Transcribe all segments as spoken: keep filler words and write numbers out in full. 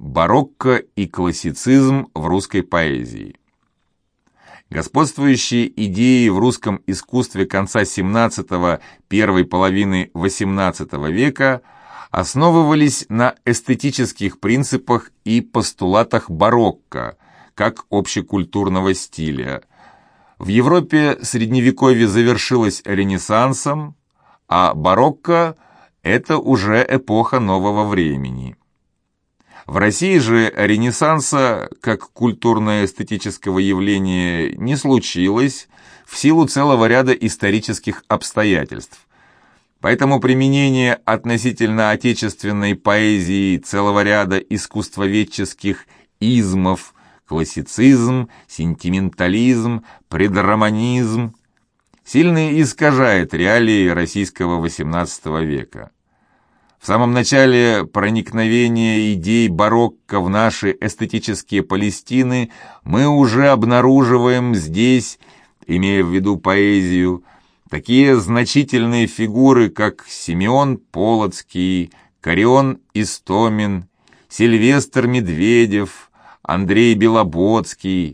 Барокко и классицизм в русской поэзии. Господствующие идеи в русском искусстве конца семнадцатого – первой половины восемнадцатого века основывались на эстетических принципах и постулатах барокко, как общекультурного стиля. В Европе Средневековье завершилось Ренессансом, а барокко – это уже эпоха нового времени. В России же Ренессанса, как культурно-эстетического явления, не случилось в силу целого ряда исторических обстоятельств. Поэтому применение относительно отечественной поэзии целого ряда искусствоведческих измов, классицизм, сентиментализм, предроманизм, сильно искажает реалии российского восемнадцатого века. В самом начале проникновения идей барокко в наши эстетические Палестины мы уже обнаруживаем здесь, имея в виду поэзию, такие значительные фигуры, как Симеон Полоцкий, Карион Истомин, Сильвестр Медведев, Андрей Белободский.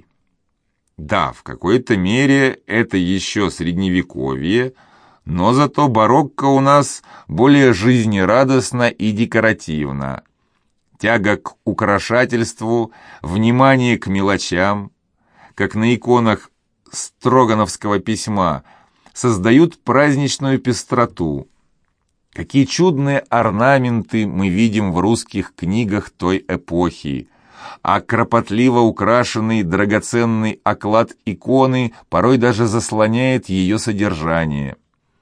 Да, в какой-то мере это еще средневековье, но зато барокко у нас более жизнерадостно и декоративно. Тяга к украшательству, внимание к мелочам, как на иконах Строгановского письма, создают праздничную пестроту. Какие чудные орнаменты мы видим в русских книгах той эпохи, а кропотливо украшенный драгоценный оклад иконы порой даже заслоняет ее содержание.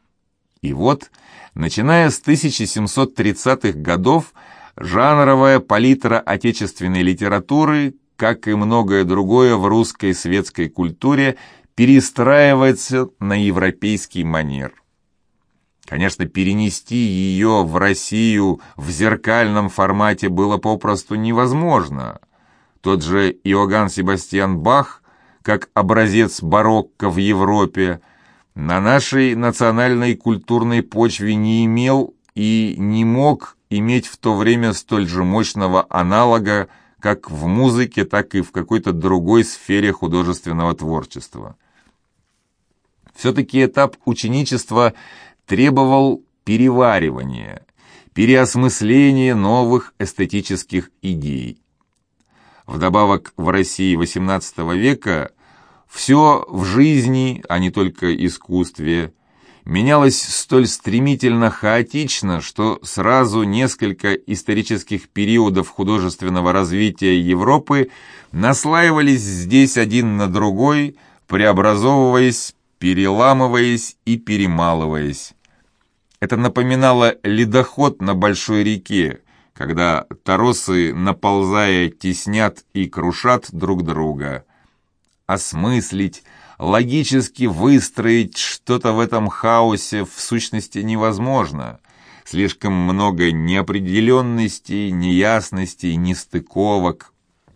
И вот, начиная с тысяча семьсот тридцатых годов, жанровая палитра отечественной литературы, как и многое другое в русской светской культуре, перестраивается на европейский манер. Конечно, перенести ее в Россию в зеркальном формате было попросту невозможно. Тот же Иоганн Себастьян Бах, как образец барокко в Европе, на нашей национальной культурной почве не имел и не мог иметь в то время столь же мощного аналога, как в музыке, так и в какой-то другой сфере художественного творчества. Все-таки этап ученичества требовал переваривания, переосмысления новых эстетических идей. Вдобавок, в России восемнадцатого века все в жизни, а не только искусстве, менялось столь стремительно хаотично, что сразу несколько исторических периодов художественного развития Европы наслаивались здесь один на другой, преобразовываясь, переламываясь и перемалываясь. Это напоминало ледоход на большой реке, когда торосы, наползая, теснят и крушат друг друга. Осмыслить, логически выстроить что-то в этом хаосе в сущности невозможно. Слишком много неопределенностей, неясностей, нестыковок.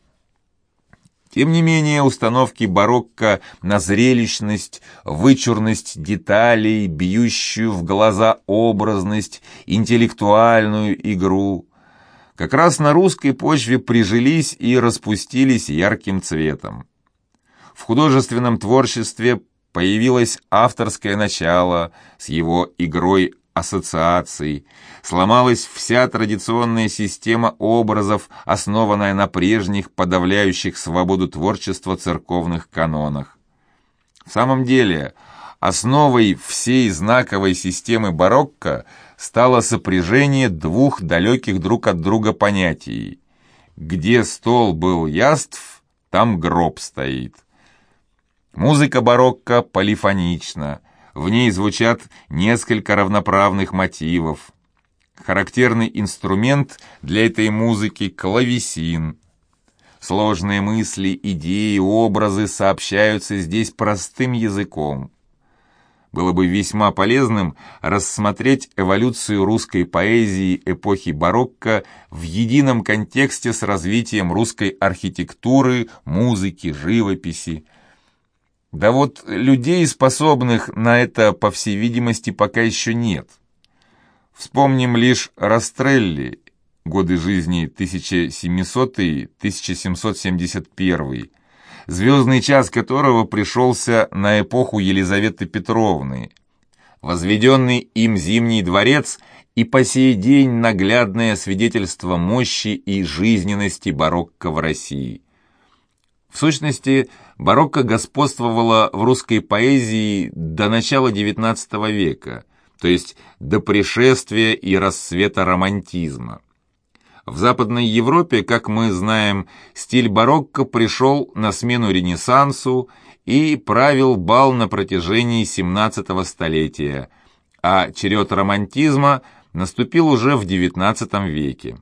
Тем не менее, установки барокко на зрелищность, вычурность деталей, бьющую в глаза образность, интеллектуальную игру, как раз на русской почве прижились и распустились ярким цветом. В художественном творчестве появилось авторское начало с его игрой ассоциаций, сломалась вся традиционная система образов, основанная на прежних, подавляющих свободу творчества церковных канонах. В самом деле, основой всей знаковой системы барокко стало сопряжение двух далеких друг от друга понятий. Где стол был яств, там гроб стоит. Музыка барокко полифонична, в ней звучат несколько равноправных мотивов. Характерный инструмент для этой музыки – клавесин. Сложные мысли, идеи, образы сообщаются здесь простым языком. Было бы весьма полезным рассмотреть эволюцию русской поэзии эпохи барокко в едином контексте с развитием русской архитектуры, музыки, живописи. Да вот людей, способных на это, по всей видимости, пока еще нет. Вспомним лишь Растрелли, годы жизни тысяча семисотый — тысяча семьсот семьдесят первый, звездный час которого пришелся на эпоху Елизаветы Петровны. Возведенный им Зимний дворец и по сей день наглядное свидетельство мощи и жизненности барокко в России. В сущности, барокко господствовало в русской поэзии до начала девятнадцатого века, то есть до пришествия и расцвета романтизма. В Западной Европе, как мы знаем, стиль барокко пришел на смену Ренессансу и правил бал на протяжении семнадцатого столетия, а черед романтизма наступил уже в девятнадцатом веке.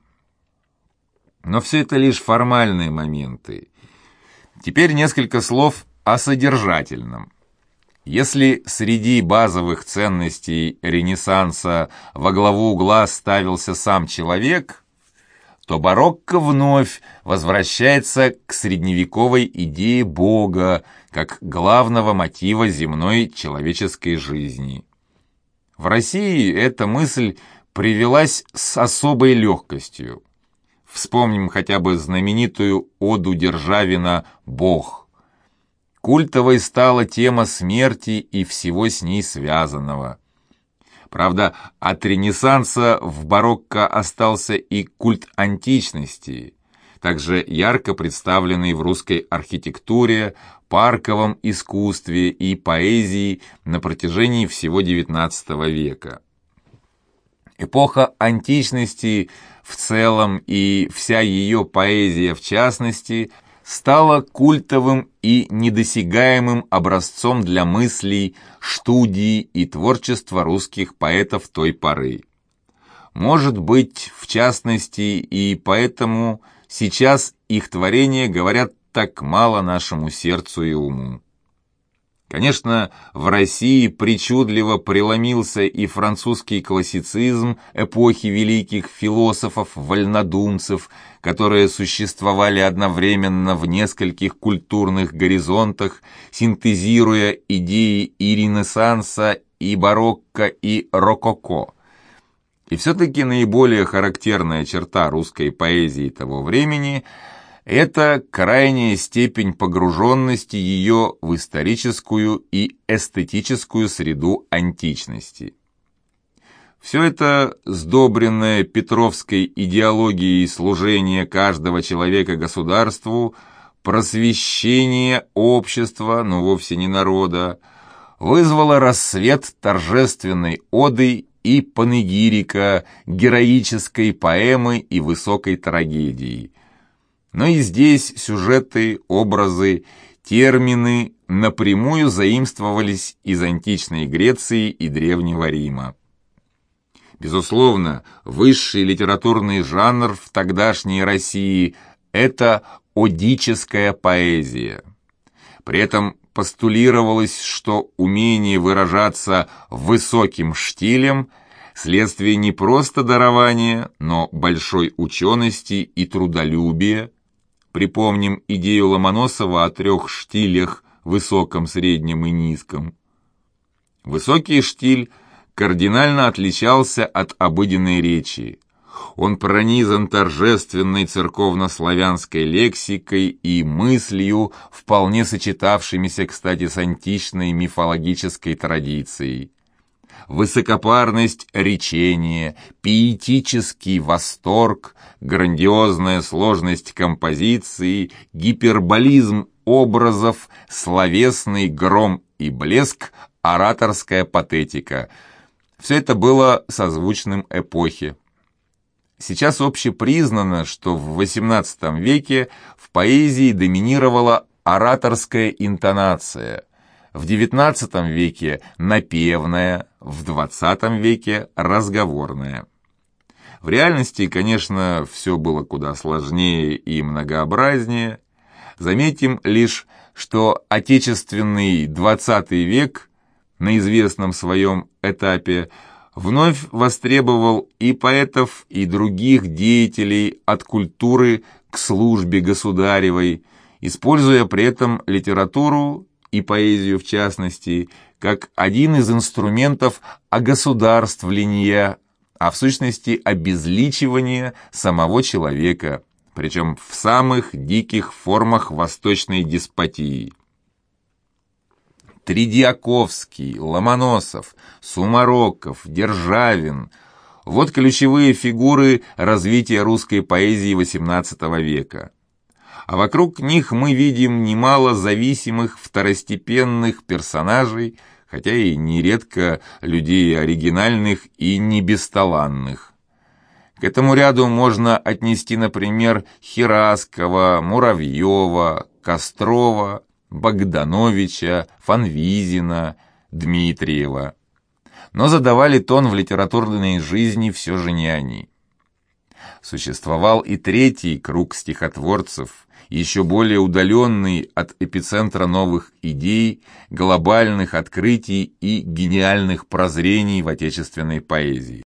Но все это лишь формальные моменты. Теперь несколько слов о содержательном. Если среди базовых ценностей Ренессанса во главу угла ставился сам человек, то барокко вновь возвращается к средневековой идее Бога как главного мотива земной человеческой жизни. В России эта мысль привелась с особой легкостью. Вспомним хотя бы знаменитую оду Державина «Бог». Культовой стала тема смерти и всего с ней связанного. Правда, от Ренессанса в барокко остался и культ античности, также ярко представленный в русской архитектуре, парковом искусстве и поэзии на протяжении всего девятнадцатого века. Эпоха античности в целом и вся ее поэзия в частности стала культовым и недосягаемым образцом для мыслей, студии и творчества русских поэтов той поры. Может быть, в частности, и поэтому сейчас их творения говорят так мало нашему сердцу и уму. Конечно, в России причудливо преломился и французский классицизм эпохи великих философов-вольнодумцев, которые существовали одновременно в нескольких культурных горизонтах, синтезируя идеи и Ренессанса, и барокко, и рококо. И все-таки наиболее характерная черта русской поэзии того времени – это крайняя степень погруженности ее в историческую и эстетическую среду античности. Все это, сдобренное петровской идеологией служения каждого человека государству, просвещение общества, но вовсе не народа, вызвало рассвет торжественной оды и панегирика, героической поэмы и высокой трагедии. Но и здесь сюжеты, образы, термины напрямую заимствовались из античной Греции и Древнего Рима. Безусловно, высший литературный жанр в тогдашней России – это одическая поэзия. При этом постулировалось, что умение выражаться высоким штилем – следствие не просто дарования, но большой учености и трудолюбия. Припомним идею Ломоносова о трех штилях – высоком, среднем и низком. Высокий штиль кардинально отличался от обыденной речи. Он пронизан торжественной церковно-славянской лексикой и мыслью, вполне сочетавшимися, кстати, с античной мифологической традицией. Высокопарность речения, пиетический восторг, грандиозная сложность композиции, гиперболизм образов, словесный гром и блеск, ораторская патетика. Все это было созвучным эпохе. Сейчас общепризнано, что в восемнадцатом веке в поэзии доминировала ораторская интонация, в девятнадцатом веке напевная, в двадцатом веке разговорная. В реальности, конечно, все было куда сложнее и многообразнее. Заметим лишь, что отечественный двадцатый век на известном своем этапе вновь востребовал и поэтов, и других деятелей от культуры к службе государевой, используя при этом литературу и поэзию в частности, как один из инструментов огосударствления, а в сущности обезличивание самого человека, причем в самых диких формах восточной деспотии. Тредиаковский, Ломоносов, Сумароков, Державин – вот ключевые фигуры развития русской поэзии восемнадцатого века. А вокруг них мы видим немало зависимых второстепенных персонажей, хотя и нередко людей оригинальных и не бесталанных. К этому ряду можно отнести, например, Хераскова, Муравьева, Кострова, Богдановича, Фанвизина, Дмитриева. Но задавали тон в литературной жизни все же не они. Существовал и третий круг стихотворцев, еще более удаленный от эпицентра новых идей, глобальных открытий и гениальных прозрений в отечественной поэзии.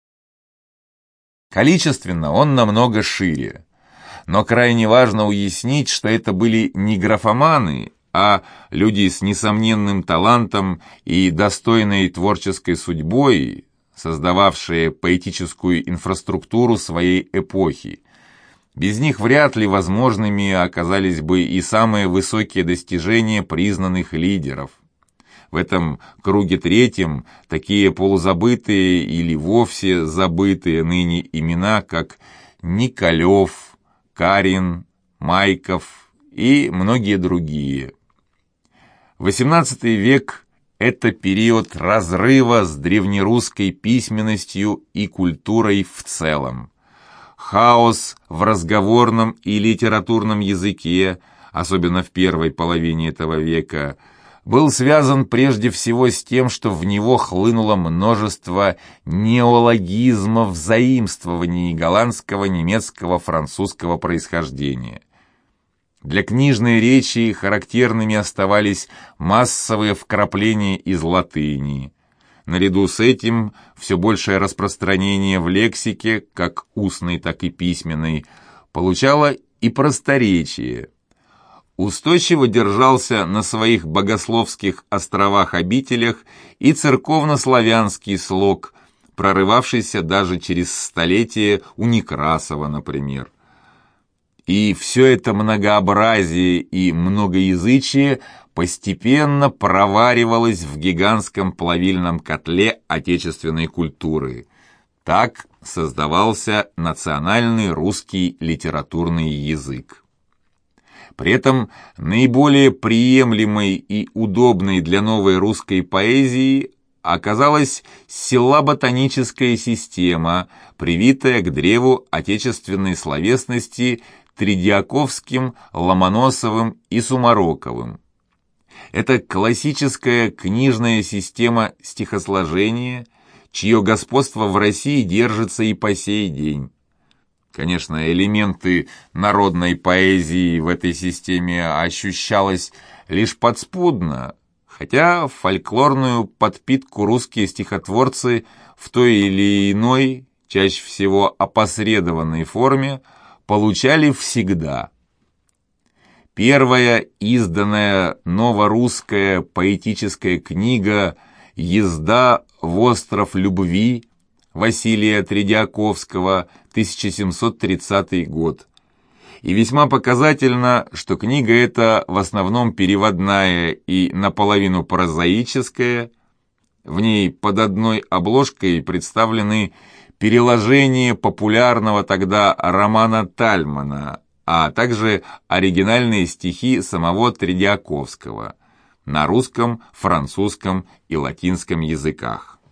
Количественно он намного шире, но крайне важно уяснить, что это были не графоманы, а люди с несомненным талантом и достойной творческой судьбой, создававшие поэтическую инфраструктуру своей эпохи. Без них вряд ли возможными оказались бы и самые высокие достижения признанных лидеров. В этом круге третьем такие полузабытые или вовсе забытые ныне имена, как Николев, Карин, Майков и многие другие. восемнадцатый век – это период разрыва с древнерусской письменностью и культурой в целом. Хаос в разговорном и литературном языке, особенно в первой половине этого века, был связан прежде всего с тем, что в него хлынуло множество неологизмов, заимствований голландского, немецкого, французского происхождения. Для книжной речи характерными оставались массовые вкрапления из латыни. Наряду с этим все большее распространение в лексике, как устной, так и письменной, получало и просторечие. Устойчиво держался на своих богословских островах-обителях и церковно-славянский слог, прорывавшийся даже через столетия у Некрасова, например. И все это многообразие и многоязычие постепенно проваривалось в гигантском плавильном котле отечественной культуры. Так создавался национальный русский литературный язык. При этом наиболее приемлемой и удобной для новой русской поэзии оказалась силлабо-тоническая система, привитая к древу отечественной словесности Тредиаковским, Ломоносовым и Сумароковым. Это классическая книжная система стихосложения, чье господство в России держится и по сей день. Конечно, элементы народной поэзии в этой системе ощущалось лишь подспудно, хотя фольклорную подпитку русские стихотворцы в той или иной, чаще всего опосредованной форме, получали всегда. Первая изданная новорусская поэтическая книга «Езда в остров любви» Василия Тредиаковского, тысяча семьсот тридцатый год. И весьма показательно, что книга эта в основном переводная и наполовину прозаическая. В ней под одной обложкой представлены переложения популярного тогда романа Тальмана, а также оригинальные стихи самого Тредиаковского на русском, французском и латинском языках.